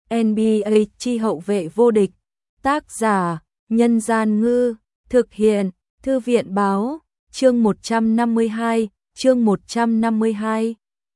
NBA chi hậu vệ vô địch. Tác giả: Nhân Gian Ngư. Thực hiện: Thư viện Báo. Chương 152. Chương 152.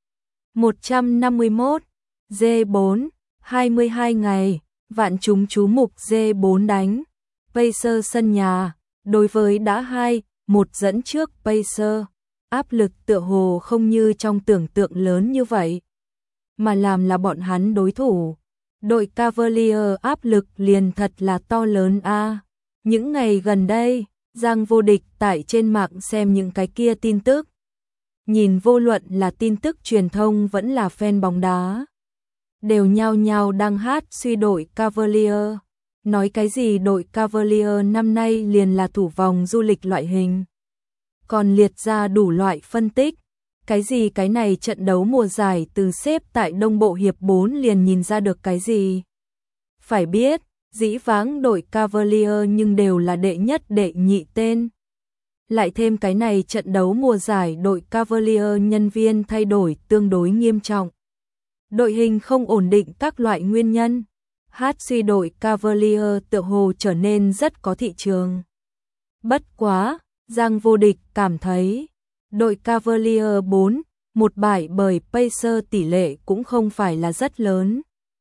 151. J4. 22 ngày. Vạn chúng chú mục J4 đánh Pacers sân nhà. Đối với đã 2-1 dẫn trước Pacers, áp lực tựa hồ không như trong tưởng tượng lớn như vậy, mà làm là bọn hắn đối thủ. Đội Cavaliers áp lực liền thật là to lớn a. Những ngày gần đây, Giang Vô Địch tại trên mạng xem những cái kia tin tức. Nhìn vô luận là tin tức truyền thông vẫn là fan bóng đá, đều nhao nhao đăng hát suy đội Cavaliers. Nói cái gì đội Cavaliers năm nay liền là thủ vòng du lịch loại hình. Còn liệt ra đủ loại phân tích. Cái gì cái này trận đấu mùa giải từ xếp tại Đông Bộ hiệp 4 liền nhìn ra được cái gì. Phải biết, dĩ vãng đội Cavaliers nhưng đều là đệ nhất đệ nhị tên. Lại thêm cái này trận đấu mùa giải đội Cavaliers nhân viên thay đổi tương đối nghiêm trọng. Đội hình không ổn định các loại nguyên nhân. Hát suy đội Cavaliers tựa hồ trở nên rất có thị trường. Bất quá, Giang Vô Địch cảm thấy đội Cavaliers 4-1 bại bởi Pacers tỷ lệ cũng không phải là rất lớn.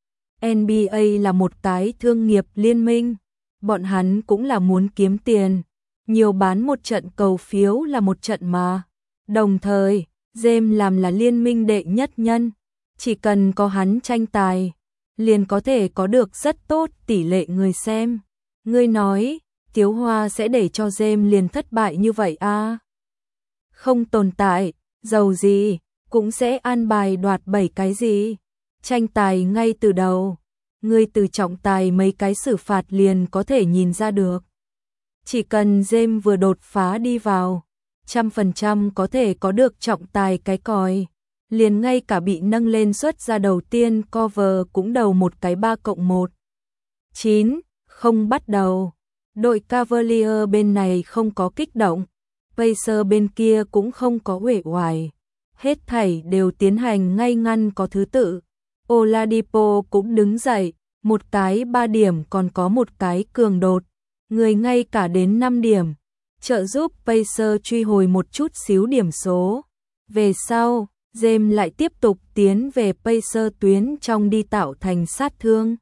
NBA là một cái thương nghiệp liên minh, bọn hắn cũng là muốn kiếm tiền, nhiều bán một trận cầu phiếu là một trận mà. Đồng thời, James làm là liên minh đệ nhất nhân, chỉ cần có hắn tranh tài, liền có thể có được rất tốt tỷ lệ người xem. Ngươi nói, Tiếu Hoa sẽ để cho James liền thất bại như vậy à? Không tồn tại, dầu gì, cũng sẽ an bài đoạt 7 cái gì. Tranh tài ngay từ đầu, ngươi từ trọng tài mấy cái xử phạt liền có thể nhìn ra được. Chỉ cần James vừa đột phá đi vào, 100% có thể có được trọng tài cái còi. Liền ngay cả bị nâng lên xuất ra đầu tiên cover cũng đầu một cái 3+1. 9, không bắt đầu. Đội Cavaliers bên này không có kích động, Pacers bên kia cũng không có uể oải. Hết thảy đều tiến hành ngay ngắn có thứ tự. Oladipo cũng đứng dậy, một cái 3 điểm còn có một cái cường đột. Người ngay cả đến 5 điểm, trợ giúp Pacers truy hồi một chút xíu điểm số. Về sau, James lại tiếp tục tiến về Pacers tuyến trong đi tạo thành sát thương.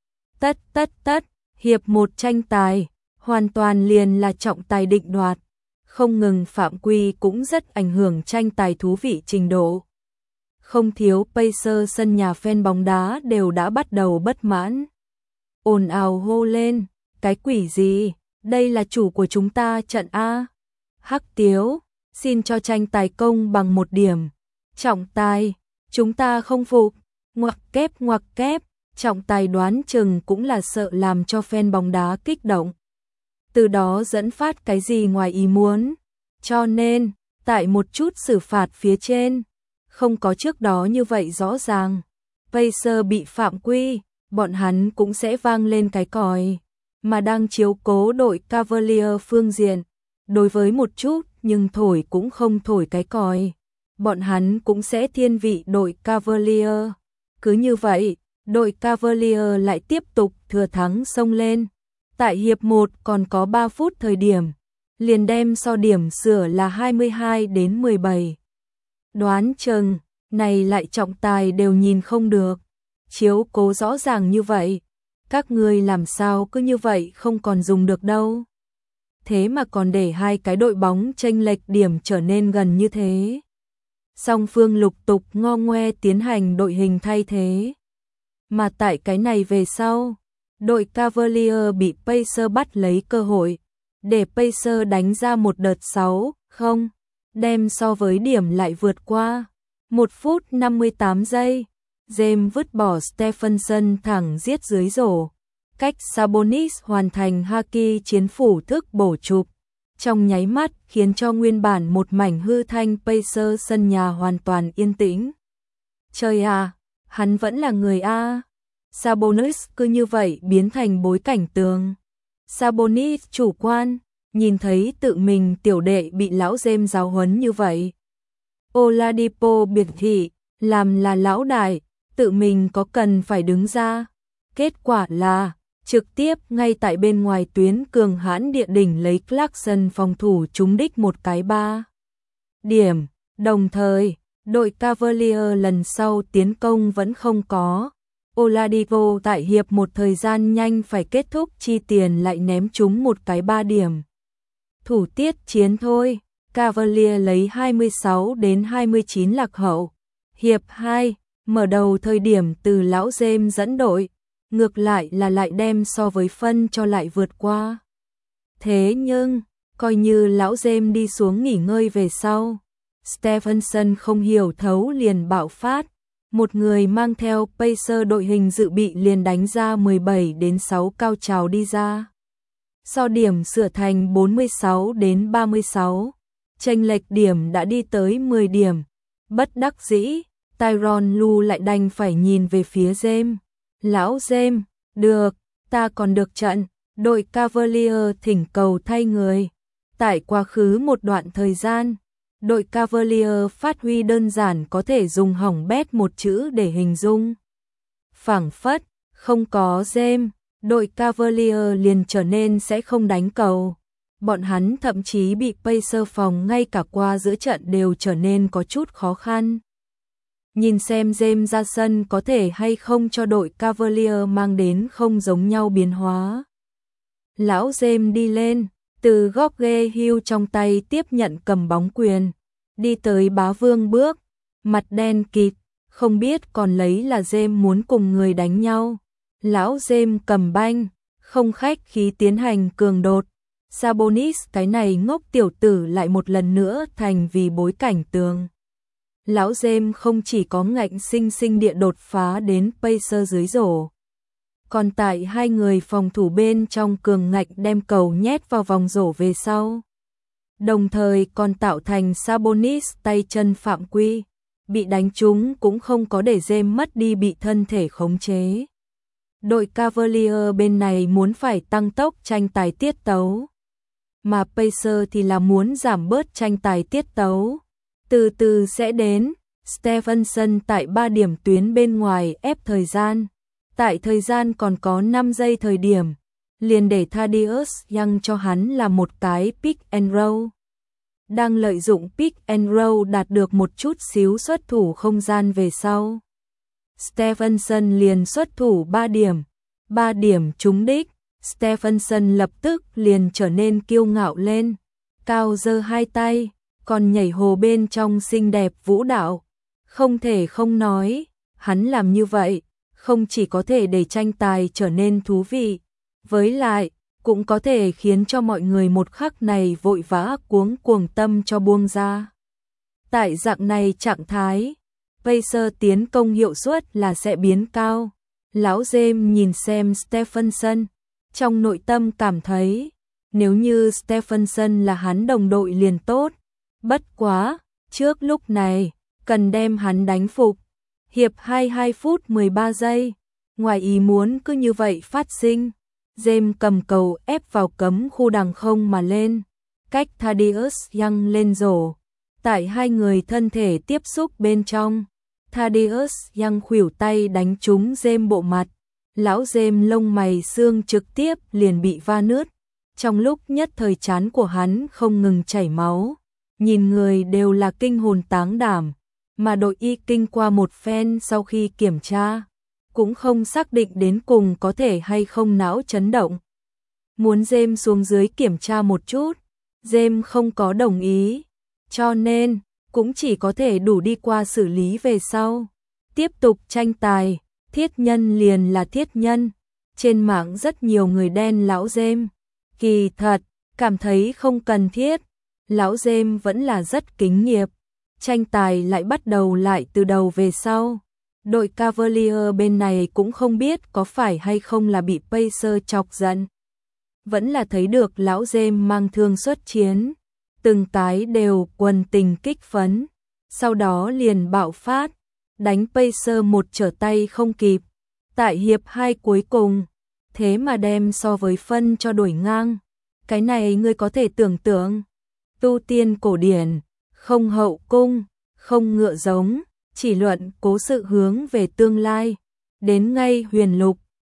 Tất, hiệp 1 tranh tài, hoàn toàn liền là trọng tài định đoạt. Không ngừng phạm quy cũng rất ảnh hưởng tranh tài thú vị trình độ. Không thiếu Pacers sân nhà fan bóng đá đều đã bắt đầu bất mãn. Ồn ào hô lên, cái quỷ gì, đây là chủ của chúng ta trận A. Hắc Tiếu, xin cho tranh tài công bằng 1 điểm. Trọng tài, chúng ta không phục. Ngoặc kép, trọng tài đoán chừng cũng là sợ làm cho fan bóng đá kích động, từ đó dẫn phát cái gì ngoài ý muốn. Cho nên, tại một chút xử phạt phía trên, không có trước đó như vậy rõ ràng. Pacers bị phạm quy, bọn hắn cũng sẽ vang lên cái còi, mà đang chiếu cố đội Cavaliers phương diện. Đối với một chút nhưng thổi cũng không thổi cái còi, bọn hắn cũng sẽ thiên vị đội Cavaliers. Cứ như vậy, đội Cavaliers lại tiếp tục thừa thắng xông lên. Tại hiệp 1 còn có 3 phút thời điểm, liền đem so điểm sửa là 22-17. Đoán chừng, này lại trọng tài đều nhìn không được. Chiếu cố rõ ràng như vậy, các ngươi làm sao cứ như vậy không còn dùng được đâu. Thế mà còn để hai cái đội bóng chênh lệch điểm trở nên gần như thế. Song phương lục tục ngo ngoe tiến hành đội hình thay thế. Mà tại cái này về sau, đội Cavaliers bị Pacers bắt lấy cơ hội, để Pacers đánh ra một đợt 6-0, đem so với điểm lại vượt qua. 1 phút 58 giây, James vứt bỏ Stephenson thẳng giết dưới rổ, cách Sabonis hoàn thành haki chiến phủ thức bổ chụp, trong nháy mắt khiến cho nguyên bản một mảnh hư thanh Pacers sân nhà hoàn toàn yên tĩnh. Trời à, hắn vẫn là người A. Sabonis cứ như vậy biến thành bối cảnh tường. Sabonis chủ quan, nhìn thấy tự mình tiểu đệ bị lão James giáo huấn như vậy. Oladipo biệt thị, làm là lão đại, tự mình có cần phải đứng ra. Kết quả là, trực tiếp ngay tại bên ngoài tuyến cường hãn địa đỉnh lấy Clarkson phòng thủ trúng đích một cái 3 điểm. Đồng thời, đội Cavalier lần sau tiến công vẫn không có. Oladipo tại hiệp một thời gian nhanh phải kết thúc chi tiền lại ném trúng một cái 3 điểm. Thủ tiết chiến thôi, Cavalier lấy 26-29 lạc hậu. Hiệp 2, mở đầu thời điểm từ lão James dẫn đội, ngược lại là lại đem so với phân cho lại vượt qua. Thế nhưng, coi như lão James đi xuống nghỉ ngơi về sau, Stephenson không hiểu thấu liền bạo phát. Một người mang theo Pacer đội hình dự bị liền đánh ra 17-6 cao trào đi ra. So điểm sửa thành 46-36, chênh lệch điểm đã đi tới 10 điểm. Bất đắc dĩ, Tyronn Lue lại đành phải nhìn về phía James. Lão James, được, ta còn được trận. Đội Cavalier thỉnh cầu thay người. Tại quá khứ một đoạn thời gian, đội Cavalier phát huy đơn giản có thể dùng hỏng bét một chữ để hình dung. Phảng phất, không có James, đội Cavalier liền trở nên sẽ không đánh cầu. Bọn hắn thậm chí bị Pacer phòng ngay cả qua giữa trận đều trở nên có chút khó khăn. Nhìn xem James ra sân có thể hay không cho đội Cavalier mang đến không giống nhau biến hóa. Lão James đi lên, từ George Hill trong tay tiếp nhận cầm bóng quyền, đi tới bá vương bước, mặt đen kịt, không biết còn lấy là James muốn cùng người đánh nhau. Lão James cầm banh, không khách khí tiến hành cường đột. Sabonis cái này ngốc tiểu tử lại một lần nữa thành vì bối cảnh tường. Lão James không chỉ có ngạnh sinh sinh địa đột phá đến Pacer dưới rổ, còn tại hai người phòng thủ bên trong cường ngạnh đem cầu nhét vào vòng rổ về sau. Đồng thời còn tạo thành Sabonis tay chân phạm quy, bị đánh trúng cũng không có để James mất đi bị thân thể khống chế. Đội Cavalier bên này muốn phải tăng tốc tranh tài tiết tấu, mà Pacer thì là muốn giảm bớt tranh tài tiết tấu. Từ từ sẽ đến, Stephenson tại 3 điểm tuyến bên ngoài ép thời gian. Tại thời gian còn có 5 giây thời điểm, liền để Thaddeus Young cho hắn là một cái pick and roll. Đang lợi dụng pick and roll đạt được một chút xíu xuất thủ không gian về sau. Stephenson liền xuất thủ 3 điểm. 3 điểm trúng đích, Stephenson lập tức liền trở nên kiêu ngạo lên. Cao giơ hai tay, còn nhảy hồ bên trong xinh đẹp vũ đạo. Không thể không nói, hắn làm như vậy, không chỉ có thể để tranh tài trở nên thú vị, với lại, cũng có thể khiến cho mọi người một khắc này vội vã cuống cuồng tâm cho buông ra. Tại dạng này trạng thái, Pacer tiến công hiệu suất là sẽ biến cao. Lão James nhìn xem Stephenson, trong nội tâm cảm thấy, nếu như Stephenson là hắn đồng đội liền tốt. Bất quá, trước lúc này, cần đem hắn đánh phục. Hiệp 2 phút 13 giây, ngoài ý muốn cứ như vậy phát sinh. James cầm cầu ép vào cấm khu đằng không mà lên, cách Thaddeus Young lên rổ. Tại hai người thân thể tiếp xúc bên trong, Thaddeus Young khuỷu tay đánh trúng James bộ mặt. Lão James lông mày xương trực tiếp liền bị va nứt. Trong lúc nhất thời trán của hắn không ngừng chảy máu, nhìn người đều là kinh hồn táng đảm, mà đội y kinh qua một phen sau khi kiểm tra, cũng không xác định đến cùng có thể hay không não chấn động. Muốn James xuống dưới kiểm tra một chút, James không có đồng ý, cho nên cũng chỉ có thể đủ đi qua xử lý về sau. Tiếp tục tranh tài, thiết nhân liền là thiết nhân. Trên mạng rất nhiều người đen lão James, kỳ thật, cảm thấy không cần thiết. Lão James vẫn là rất kính nghiệp. Tranh tài lại bắt đầu lại từ đầu về sau. Đội Cavalier bên này cũng không biết có phải hay không là bị Pacer chọc giận. Vẫn là thấy được lão James mang thương xuất chiến. Từng cái đều quần tình kích phấn. Sau đó liền bạo phát, đánh Pacer một trở tay không kịp. Tại hiệp 2 cuối cùng, thế mà đem so với phân cho đổi ngang. Cái này ngươi có thể tưởng tượng. Tu tiên cổ điển, không hậu cung, không ngựa giống, chỉ luận cố sự hướng về tương lai. Đến ngay huyền lục,